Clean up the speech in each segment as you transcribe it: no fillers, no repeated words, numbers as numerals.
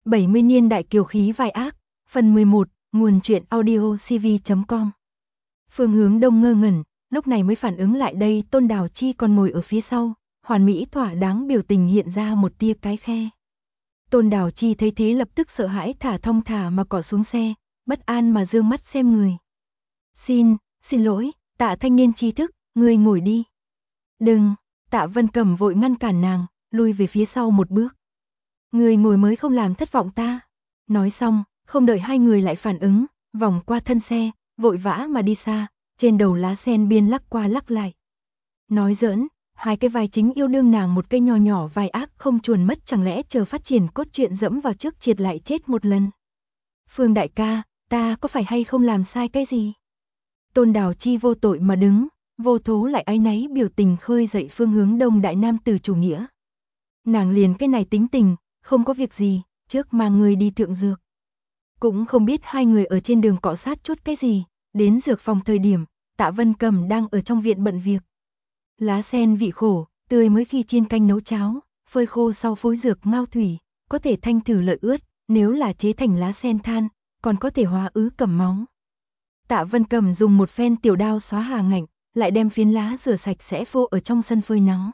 70 niên đại kiều khí vai ác, phần 11, nguồn truyện audio cv.com. Phương Hướng Đông ngơ ngẩn, lúc này mới phản ứng lại đây, Tôn Đào Chi còn ngồi ở phía sau, hoàn mỹ thỏa đáng biểu tình hiện ra một tia cái khe. Tôn Đào Chi thấy thế lập tức sợ hãi thả thong thả mà cọ xuống xe, bất an mà dương mắt xem người. Xin lỗi, Tạ thanh niên trí thức, ngươi ngồi đi. Đừng, Tạ Vân Cẩm vội ngăn cản nàng, lui về phía sau một bước. Người ngồi mới không làm thất vọng ta. Nói xong, không đợi hai người lại phản ứng, vòng qua thân xe, vội vã mà đi xa, trên đầu lá sen biên lắc qua lắc lại. Nói giỡn, hai cái vai chính yêu đương nàng một cây nho nhỏ vai ác không chuồn mất, chẳng lẽ chờ phát triển cốt truyện dẫm vào trước triệt lại chết một lần. Phương đại ca, ta có phải hay không làm sai cái gì? Tôn Đào Chi vô tội mà đứng, vô thố lại áy náy biểu tình khơi dậy Phương Hướng Đông đại nam tử chủ nghĩa. Nàng liền cái này tính tình, không có việc gì, trước mang người đi thượng dược. Cũng không biết hai người ở trên đường cọ sát chút cái gì, đến dược phòng thời điểm, Tạ Vân Cẩm đang ở trong viện bận việc. Lá sen vị khổ, tươi mới khi chiên canh nấu cháo, phơi khô sau phối dược ngao thủy, có thể thanh thử lợi ướt, nếu là chế thành lá sen than, còn có thể hóa ứ cầm máu. Tạ Vân Cẩm dùng một phen tiểu đao xóa hà ngạnh, lại đem phiến lá rửa sạch sẽ phô ở trong sân phơi nắng.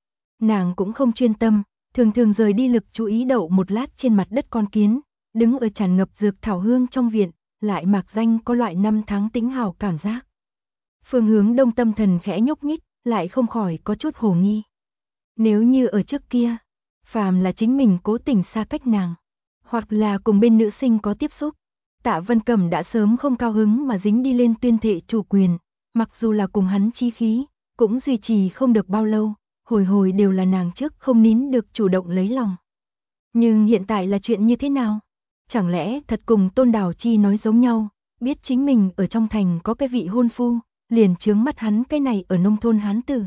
Nàng cũng không chuyên tâm, thường rời đi lực chú ý đậu một lát trên mặt đất con kiến, đứng ở tràn ngập dược thảo hương trong viện, lại mạc danh có loại năm tháng tĩnh hào cảm giác. Phương Hướng Đông tâm thần khẽ nhúc nhích, lại không khỏi có chút hồ nghi. Nếu như ở trước kia, phàm là chính mình cố tình xa cách nàng, hoặc là cùng bên nữ sinh có tiếp xúc, Tạ Vân Cẩm đã sớm không cao hứng mà dính đi lên tuyên thệ chủ quyền, mặc dù là cùng hắn chi khí, cũng duy trì không được bao lâu, hồi đều là nàng trước không nín được chủ động lấy lòng. Nhưng hiện tại là chuyện như thế nào? Chẳng lẽ thật cùng Tôn Đào Chi nói giống nhau, biết chính mình ở trong thành có cái vị hôn phu, liền chướng mắt hắn cái này ở nông thôn hán tử.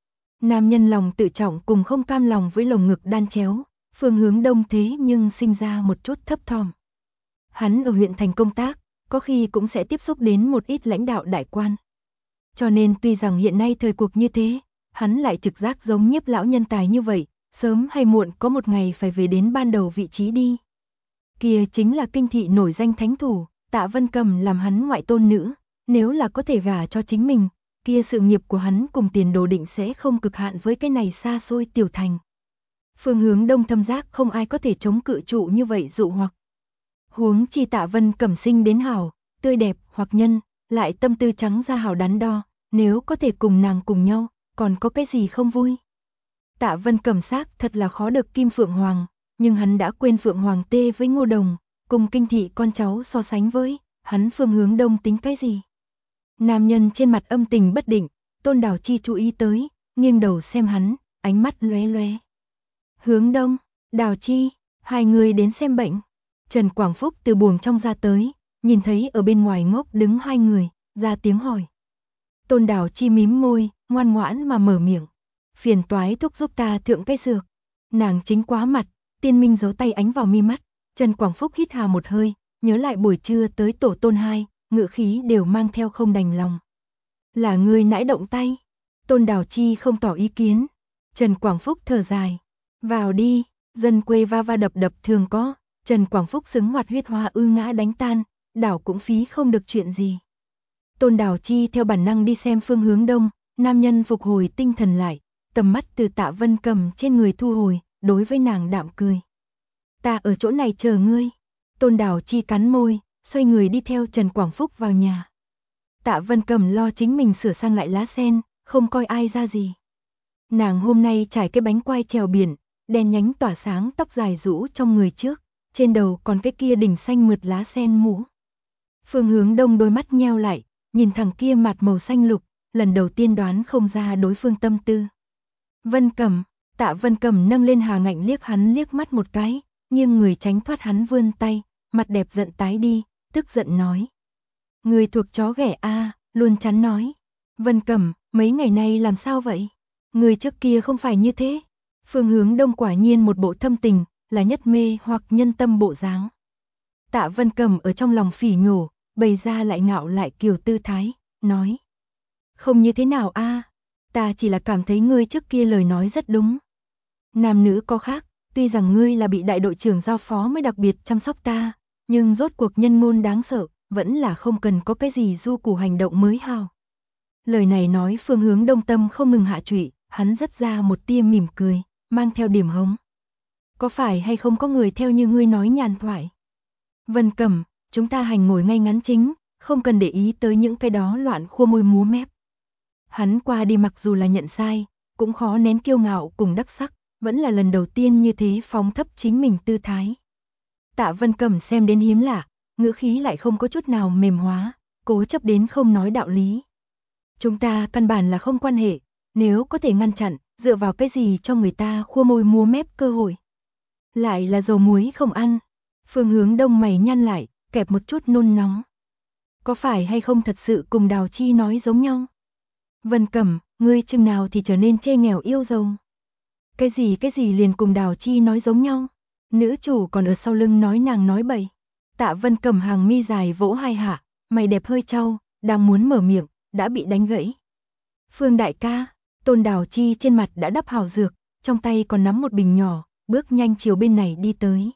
Nam nhân lòng tự trọng cùng không cam lòng với lồng ngực đan chéo, Phương Hướng Đông thế nhưng sinh ra một chút thấp thỏm. Hắn ở huyện thành công tác, có khi cũng sẽ tiếp xúc đến một ít lãnh đạo đại quan. Cho nên tuy rằng hiện nay thời cuộc như thế, hắn lại trực giác giống Nhiếp lão nhân tài như vậy, sớm hay muộn có một ngày phải về đến ban đầu vị trí đi. Kia chính là kinh thị nổi danh thánh thủ, Tạ Vân Cẩm làm hắn ngoại tôn nữ, nếu là có thể gả cho chính mình, kia sự nghiệp của hắn cùng tiền đồ định sẽ không cực hạn với cái này xa xôi tiểu thành. Phương Hướng Đông thâm giác không ai có thể chống cự trụ như vậy dụ hoặc. Huống chi Tạ Vân Cẩm sinh đến hảo, tươi đẹp hoặc nhân, lại tâm tư trắng ra hảo đắn đo, nếu có thể cùng nàng cùng nhau, còn có cái gì không vui. Tạ Vân Cẩm xác thật là khó được Kim Phượng Hoàng, nhưng hắn đã quên Phượng Hoàng tê với Ngô Đồng, cùng kinh thị con cháu so sánh với, hắn Phương Hướng Đông tính cái gì. Nam nhân trên mặt âm tình bất định, Tôn Đào Chi chú ý tới, nghiêng đầu xem hắn, ánh mắt lóe lóe. Hướng Đông, Đào Chi, hai người đến xem bệnh. Trần Quảng Phúc từ buồng trong ra tới, nhìn thấy ở bên ngoài ngốc đứng hai người, ra tiếng hỏi. Tôn Đào Chi mím môi, ngoan ngoãn mà mở miệng. Phiền toái thúc giúp ta thượng cái dược. Nàng chính quá mặt, Tiên Minh giấu tay ánh vào mi mắt. Trần Quảng Phúc hít hà một hơi, nhớ lại buổi trưa tới tổ Tôn hai, ngự khí đều mang theo không đành lòng. Là người nãi động tay. Tôn Đào Chi không tỏ ý kiến. Trần Quảng Phúc thở dài. Vào đi, dân quê va va đập đập thường có. Trần Quảng Phúc xứng hoạt huyết hoa ngã đánh tan, đảo cũng phí không được chuyện gì. Tôn Đào Chi theo bản năng đi xem Phương Hướng Đông, nam nhân phục hồi tinh thần lại, tầm mắt từ Tạ Vân Cẩm trên người thu hồi, đối với nàng đạm cười. Ta ở chỗ này chờ ngươi. Tôn Đào Chi cắn môi, xoay người đi theo Trần Quảng Phúc vào nhà. Tạ Vân Cẩm lo chính mình sửa sang lại lá sen, không coi ai ra gì. Nàng hôm nay trải cái bánh quai trèo biển, đen nhánh tỏa sáng, tóc dài rũ trong người trước, trên đầu còn cái kia đỉnh xanh mượt lá sen mũ. Phương Hướng Đông đôi mắt nheo lại, nhìn thằng kia mặt màu xanh lục, lần đầu tiên đoán không ra đối phương tâm tư. Vân Cẩm, Tạ Vân Cẩm nâng lên hà ngạnh liếc hắn liếc mắt một cái, nghiêng người tránh thoát hắn vươn tay, mặt đẹp giận tái đi, tức giận nói. Người thuộc chó ghẻ a, luôn chắn nói. Vân Cẩm, mấy ngày nay làm sao vậy? Người trước kia không phải như thế. Phương Hướng Đông quả nhiên một bộ thâm tình, là nhất mê hoặc nhân tâm bộ dáng. Tạ Vân Cẩm ở trong lòng phỉ nhổ, bày ra lại ngạo lại kiều tư thái, nói. Không như thế nào a, ta chỉ là cảm thấy ngươi trước kia lời nói rất đúng. Nam nữ có khác, Tuy rằng ngươi là bị đại đội trưởng giao phó mới đặc biệt chăm sóc ta, nhưng rốt cuộc nhân ngôn đáng sợ, vẫn là không cần có cái gì du củ hành động mới hào. Lời này nói Phương Hướng Đông tâm không ngừng hạ trụy, hắn dắt ra một tia mỉm cười, mang theo điểm hống. Có phải hay không có người theo như ngươi nói nhàn thoại? Vân Cẩm, chúng ta hành ngồi ngay ngắn chính, không cần để ý tới những cái đó loạn khua môi múa mép. Hắn qua đi mặc dù là nhận sai, cũng khó nén kiêu ngạo cùng đắc sắc, vẫn là lần đầu tiên như thế phóng thấp chính mình tư thái. Tạ Vân Cẩm xem đến hiếm lạ, ngữ khí lại không có chút nào mềm hóa, cố chấp đến không nói đạo lý. Chúng ta căn bản là không quan hệ, nếu có thể ngăn chặn, dựa vào cái gì cho người ta khua môi múa mép cơ hội. Lại là dầu muối không ăn. Phương Hướng Đông mày nhăn lại, kẹp một chút nôn nóng. Có phải hay không thật sự cùng Đào Chi nói giống nhau? Vân Cẩm, ngươi chừng nào thì trở nên chê nghèo yêu giàu. Cái gì liền cùng Đào Chi nói giống nhau? Nữ chủ còn ở sau lưng nói nàng nói bậy. Tạ Vân Cẩm hàng mi dài vỗ hai hạ, mày đẹp hơi trao, đang muốn mở miệng, đã bị đánh gãy. Phương đại ca, Tôn Đào Chi trên mặt đã đắp hào dược, trong tay còn nắm một bình nhỏ, bước nhanh chiều bên này đi tới.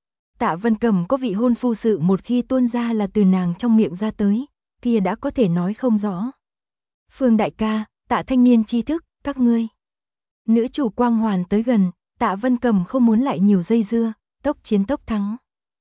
Tạ Vân Cẩm có vị hôn phu sự một khi tuôn ra là từ nàng trong miệng ra tới, kia đã có thể nói không rõ. Phương đại ca, Tạ thanh niên tri thức, các ngươi. Nữ chủ quang hoàn tới gần, Tạ Vân Cẩm không muốn lại nhiều dây dưa, tốc chiến tốc thắng.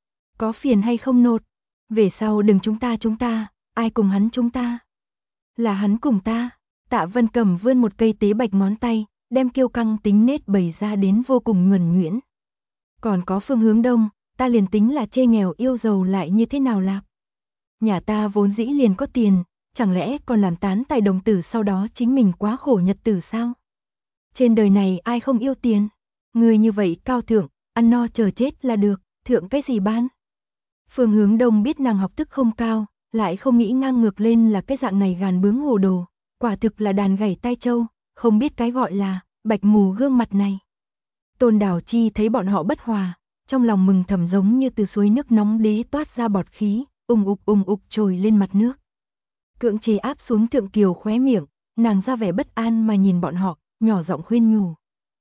Có phiền hay không nột? Về sau đừng chúng ta, ai cùng hắn chúng ta? Là hắn cùng ta. Tạ Vân Cẩm vươn một cây tế bạch ngón tay, đem kiêu căng tính nết bày ra đến vô cùng nhuần nhuyễn. Còn có Phương Hướng Đông, ta liền tính là chê nghèo yêu giàu lại như thế nào lạc? Nhà ta vốn dĩ liền có tiền, chẳng lẽ còn làm tán tài đồng tử sau đó chính mình quá khổ nhật tử sao? Trên đời này ai không yêu tiền? Người như vậy cao thượng, ăn no chờ chết là được, thượng cái gì ban? Phương Hướng Đông biết nàng học thức không cao, lại không nghĩ ngang ngược lên là cái dạng này gàn bướng hồ đồ, quả thực là đàn gảy tai châu, không biết cái gọi là bạch mù gương mặt này. Tôn Đào Chi thấy bọn họ bất hòa, trong lòng mừng thầm giống như từ suối nước nóng đế toát ra bọt khí, ung ục trồi lên mặt nước. Cưỡng chế áp xuống thượng kiều khóe miệng, nàng ra vẻ bất an mà nhìn bọn họ, nhỏ giọng khuyên nhủ.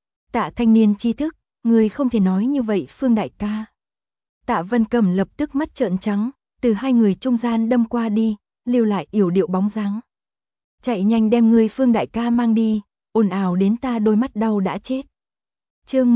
Tạ thanh niên tri thức, người không thể nói như vậy Phương đại ca. Tạ Vân Cẩm lập tức mắt trợn trắng, từ hai người trung gian đâm qua đi, lưu lại yểu điệu bóng dáng. Chạy nhanh đem người Phương đại ca mang đi, ồn ào đến ta đôi mắt đau đã chết. Chương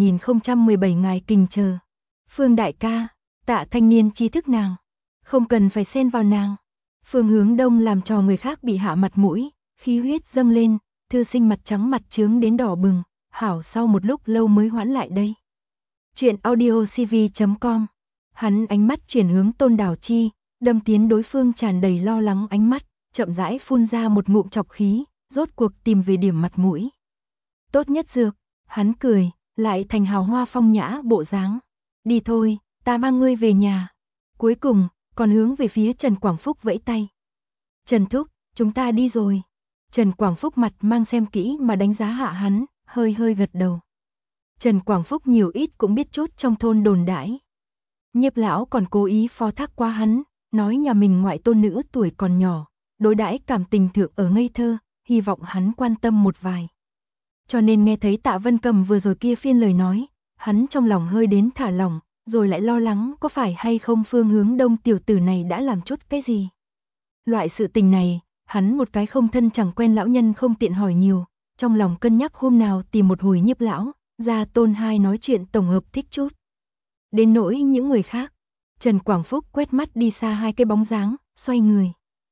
17017 ngài kình chờ. Phương đại ca, Tạ thanh niên tri thức nàng, không cần phải xen vào nàng. Phương Hướng Đông làm cho người khác bị hạ mặt mũi, khí huyết dâng lên, thư sinh mặt trắng mặt trướng đến đỏ bừng, hảo sau một lúc lâu mới hoãn lại đây. Chuyện audiocv.com. Hắn ánh mắt chuyển hướng Tôn Đào Chi, đâm tiến đối phương tràn đầy lo lắng ánh mắt, chậm rãi phun ra một ngụm chọc khí, rốt cuộc tìm về điểm mặt mũi. Tốt nhất dược, hắn cười, lại thành hào hoa phong nhã bộ dáng. Đi thôi, ta mang ngươi về nhà. Cuối cùng, còn hướng về phía Trần Quảng Phúc vẫy tay. Trần Thúc, chúng ta đi rồi. Trần Quảng Phúc mặt mang xem kỹ mà đánh giá hạ hắn, hơi gật đầu. Trần Quảng Phúc nhiều ít cũng biết chút trong thôn đồn đãi. Nhiếp lão còn cố ý phó thác qua hắn, nói nhà mình ngoại tôn nữ tuổi còn nhỏ, đối đãi cảm tình thượng ở ngây thơ, hy vọng hắn quan tâm một vài. Cho nên nghe thấy Tạ Vân Cẩm vừa rồi kia phiên lời nói, hắn trong lòng hơi đến thả lỏng, rồi lại lo lắng có phải hay không Phương Hướng Đông tiểu tử này đã làm chút cái gì. Loại sự tình này, hắn một cái không thân chẳng quen lão nhân không tiện hỏi nhiều, trong lòng cân nhắc hôm nào tìm một hồi Nhiếp lão, ra Tôn hai nói chuyện tổng hợp thích chút. Đến nỗi những người khác, Trần Quảng Phúc quét mắt đi xa hai cái bóng dáng, xoay người.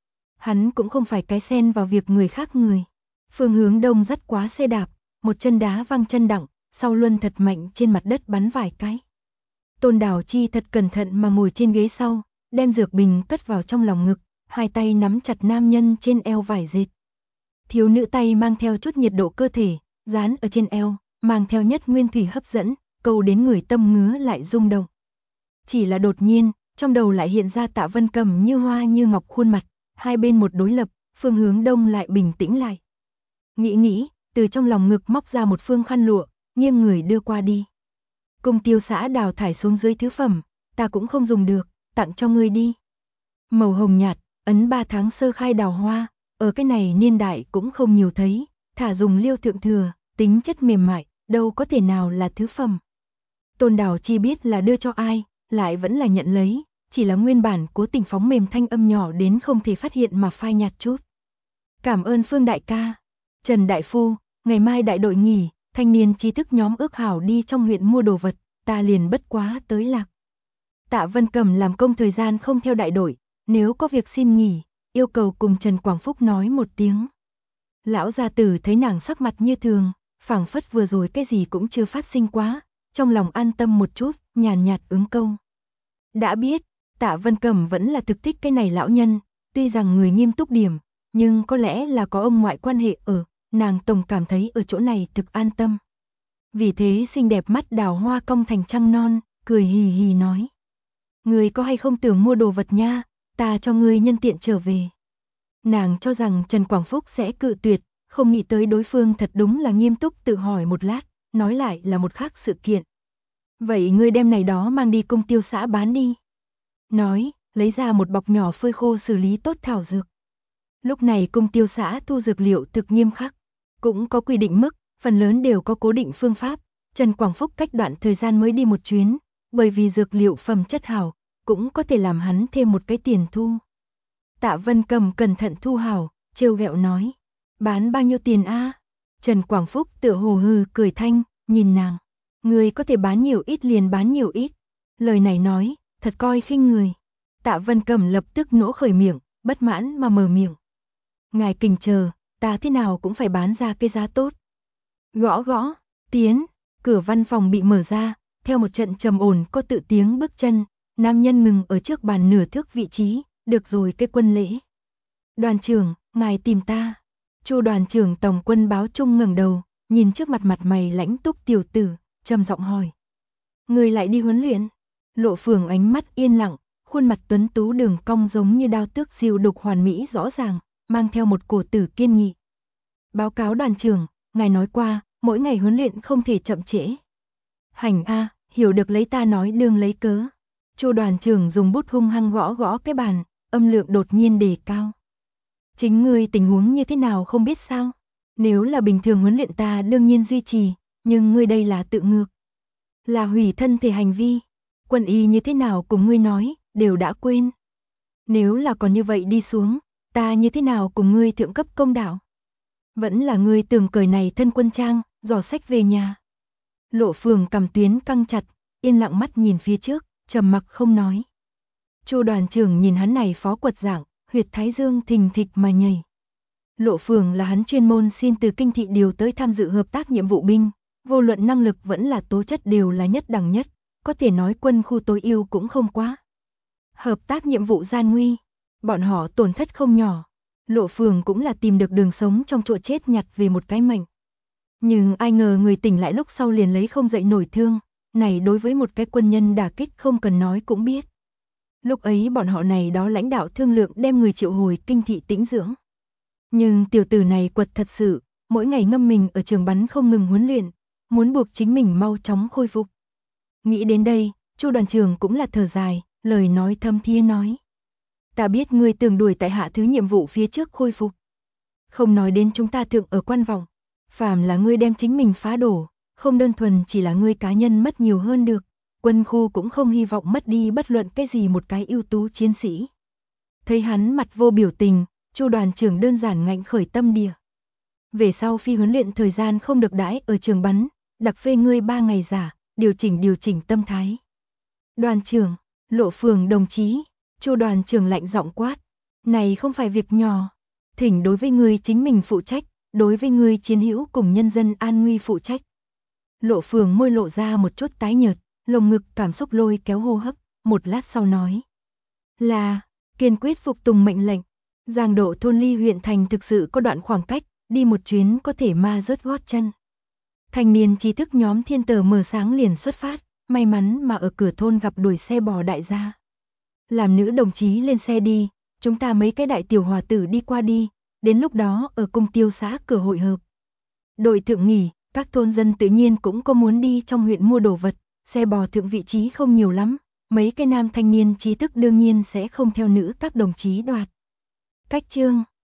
Hắn cũng không phải cái xen vào việc người khác người. Phương Hướng Đông dắt quá xe đạp, một chân đá văng chân đặng, sau luân thật mạnh trên mặt đất bắn vài cái. Tôn Đào Chi thật cẩn thận mà ngồi trên ghế sau, đem dược bình cất vào trong lòng ngực, hai tay nắm chặt nam nhân trên eo vải dệt. Thiếu nữ tay mang theo chút nhiệt độ cơ thể, dán ở trên eo, mang theo nhất nguyên thủy hấp dẫn, câu đến người tâm ngứa lại rung động. Chỉ là đột nhiên, trong đầu lại hiện ra Tạ Vân Cẩm như hoa như ngọc khuôn mặt, hai bên một đối lập, Phương Hướng Đông lại bình tĩnh lại. Nghĩ, từ trong lòng ngực móc ra một phương khăn lụa, nghiêng người đưa qua đi. Cung tiêu xã đào thải xuống dưới thứ phẩm, ta cũng không dùng được, tặng cho ngươi đi. Màu hồng nhạt, ấn 3 tháng sơ khai đào hoa, ở cái này niên đại cũng không nhiều thấy, thả dùng liêu thượng thừa, tính chất mềm mại, đâu có thể nào là thứ phẩm. Tôn Đào Chi biết là đưa cho ai, lại vẫn là nhận lấy, chỉ là nguyên bản cố tình phóng mềm thanh âm nhỏ đến không thể phát hiện mà phai nhạt chút. Cảm ơn Phương đại ca. Trần đại phu, ngày mai đại đội nghỉ, thanh niên trí thức nhóm ước hảo đi trong huyện mua đồ vật, ta liền bất quá tới lạc. Tạ Vân Cầm làm công thời gian không theo đại đội, nếu có việc xin nghỉ, yêu cầu cùng Trần Quảng Phúc nói một tiếng. Lão gia tử thấy nàng sắc mặt như thường, phảng phất vừa rồi cái gì cũng chưa phát sinh quá, trong lòng an tâm một chút, nhàn nhạt ứng câu. Đã biết, Tạ Vân Cầm vẫn là thực thích cái này lão nhân, tuy rằng người nghiêm túc điểm, nhưng có lẽ là có ông ngoại quan hệ ở, nàng tổng cảm thấy ở chỗ này thực an tâm. Vì thế xinh đẹp mắt đào hoa cong thành trăng non, cười hì hì nói. Người có hay không tưởng mua đồ vật nha, ta cho ngươi nhân tiện trở về. Nàng cho rằng Trần Quảng Phúc sẽ cự tuyệt, không nghĩ tới đối phương thật đúng là nghiêm túc tự hỏi một lát, nói lại là một khác sự kiện. Vậy ngươi đem này đó mang đi công tiêu xã bán đi. Nói, lấy ra một bọc nhỏ phơi khô xử lý tốt thảo dược. Lúc này công tiêu xã thu dược liệu thực nghiêm khắc, cũng có quy định mức, phần lớn đều có cố định phương pháp. Trần Quảng Phúc cách đoạn thời gian mới đi một chuyến, bởi vì dược liệu phẩm chất hảo, cũng có thể làm hắn thêm một cái tiền thu. Tạ Vân Cầm cẩn thận thu hảo, trêu ghẹo nói, bán bao nhiêu tiền a? Trần Quảng Phúc tựa hồ hừ cười thanh, nhìn nàng, người có thể bán nhiều ít liền bán nhiều ít. Lời này nói, thật coi khinh người. Tạ Vân Cầm lập tức nỗ khởi miệng, bất mãn mà mở miệng. Ngài kình chờ, ta thế nào cũng phải bán ra cái giá tốt. Gõ gõ, tiến, cửa văn phòng bị mở ra, theo một trận trầm ổn có tự tiếng bước chân, nam nhân ngừng ở trước bàn nửa thước vị trí, được rồi cái quân lễ. Đoàn trưởng, ngài tìm ta. Chu đoàn trưởng tổng quân báo trung ngẩng đầu, nhìn trước mặt mặt mày lãnh túc tiểu tử, trầm giọng hỏi. Người lại đi huấn luyện? Lộ Phường ánh mắt yên lặng, khuôn mặt tuấn tú đường cong giống như đao tước diều đục hoàn mỹ rõ ràng, mang theo một cổ tử kiên nghị. Báo cáo đoàn trưởng, ngài nói qua, mỗi ngày huấn luyện không thể chậm trễ. Hành a, hiểu được lấy ta nói đương lấy cớ. Chu đoàn trưởng dùng bút hung hăng gõ gõ cái bàn, âm lượng đột nhiên đề cao. Chính ngươi tình huống như thế nào không biết sao? Nếu là bình thường huấn luyện ta đương nhiên duy trì, nhưng ngươi đây là tự ngược. Là hủy thân thể hành vi. Quân y như thế nào cùng ngươi nói, đều đã quên. Nếu là còn như vậy đi xuống, ta như thế nào cùng ngươi thượng cấp công đạo? Vẫn là ngươi tưởng cởi này thân quân trang, giỏ sách về nhà. Lộ Phường cầm tuyến căng chặt, yên lặng mắt nhìn phía trước, trầm mặc không nói. Chu đoàn trưởng nhìn hắn này phó quật dạng, huyệt thái dương thình thịch mà nhảy. Lộ Phường là hắn chuyên môn xin từ kinh thị điều tới tham dự hợp tác nhiệm vụ binh, vô luận năng lực vẫn là tố chất đều là nhất đẳng nhất, có thể nói quân khu tối ưu cũng không quá. Hợp tác nhiệm vụ gian nguy, bọn họ tổn thất không nhỏ. Lộ Phường cũng là tìm được đường sống trong chỗ chết nhặt về một cái mệnh. Nhưng ai ngờ người tỉnh lại lúc sau liền lấy không dậy nổi thương, này đối với một cái quân nhân đả kích không cần nói cũng biết. Lúc ấy bọn họ này đó lãnh đạo thương lượng đem người triệu hồi kinh thị tĩnh dưỡng. Nhưng tiểu tử này quật thật sự, mỗi ngày ngâm mình ở trường bắn không ngừng huấn luyện, muốn buộc chính mình mau chóng khôi phục. Nghĩ đến đây, Chu đoàn trưởng cũng là thở dài, lời nói thâm thiế nói. Ta biết ngươi tưởng đuổi tại hạ thứ nhiệm vụ phía trước khôi phục. Không nói đến chúng ta thượng ở quan vọng, phàm là ngươi đem chính mình phá đổ, không đơn thuần chỉ là ngươi cá nhân mất nhiều hơn được, quân khu cũng không hy vọng mất đi bất luận cái gì một cái ưu tú chiến sĩ. Thấy hắn mặt vô biểu tình, Chu đoàn trưởng đơn giản ngạnh khởi tâm địa. Về sau phi huấn luyện thời gian không được đãi ở trường bắn, đặc phê ngươi 3 ngày giả, điều chỉnh tâm thái. Đoàn trưởng, Lộ Phường đồng chí, Chu đoàn trưởng lạnh giọng quát, này không phải việc nhỏ, thỉnh đối với ngươi chính mình phụ trách, đối với ngươi chiến hữu cùng nhân dân an nguy phụ trách. Lộ Phường môi lộ ra một chút tái nhợt, lồng ngực cảm xúc lôi kéo hô hấp, một lát sau nói. Là, kiên quyết phục tùng mệnh lệnh. Giang Độ thôn ly huyện thành thực sự có đoạn khoảng cách, đi một chuyến có thể ma rớt gót chân. Thanh niên trí thức nhóm Thiên Tờ mờ sáng liền xuất phát, may mắn mà ở cửa thôn gặp đuổi xe bò đại gia. Làm nữ đồng chí lên xe đi, chúng ta mấy cái đại tiểu hòa tử đi qua đi, đến lúc đó ở cung tiêu xã cửa hội hợp. Đội thượng nghỉ, các thôn dân tự nhiên cũng có muốn đi trong huyện mua đồ vật, xe bò thượng vị trí không nhiều lắm, mấy cái nam thanh niên trí thức đương nhiên sẽ không theo nữ các đồng chí đoạt. Cách chương